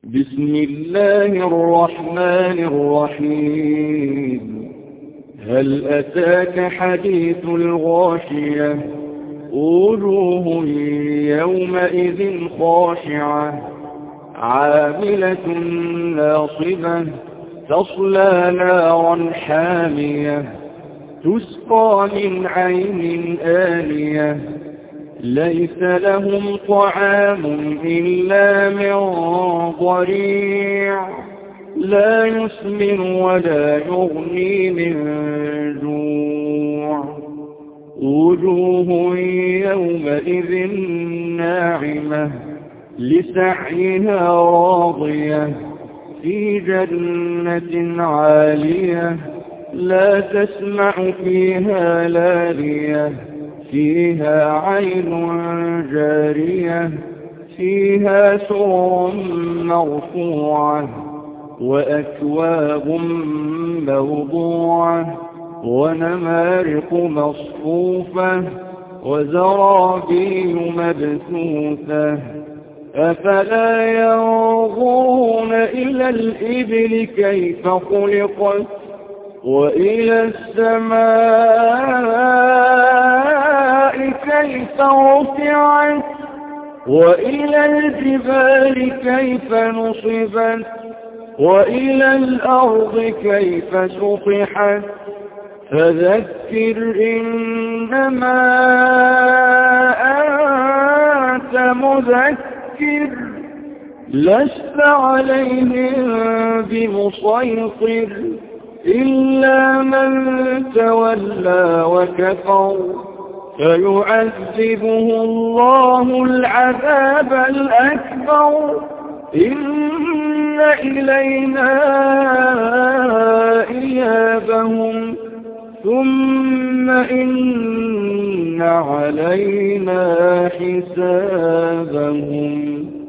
بسم الله الرحمن الرحيم. هل أتاك حديث الغاشية؟ وجوه يومئذ خاشعة عاملة ناصبة تصلى نارا حامية تسقى من عين آنية ليس لهم طعام إلا من ضريع لا يسمن ولا يغني من جوع وجوه يومئذ ناعمة لسعيها راضية في جنة عالية لا تسمع فيها لاغية فيها عين جارية فيها سرر مرفوعة وأكواب موضوعة ونمارق مصفوفة وزرابي مبثوثة أفلا ينظرون إلى الإبل كيف خلقت وإلى السماء كيف رفعت وإلى الجبال كيف نصبت وإلى الأرض كيف سطحت فذكر إنما أنت مذكر لست عليهم بمسيطر إلا من تولى وكفر فيعذبه الله العذاب الأكبر إن إلينا إيابهم ثم إن علينا حسابهم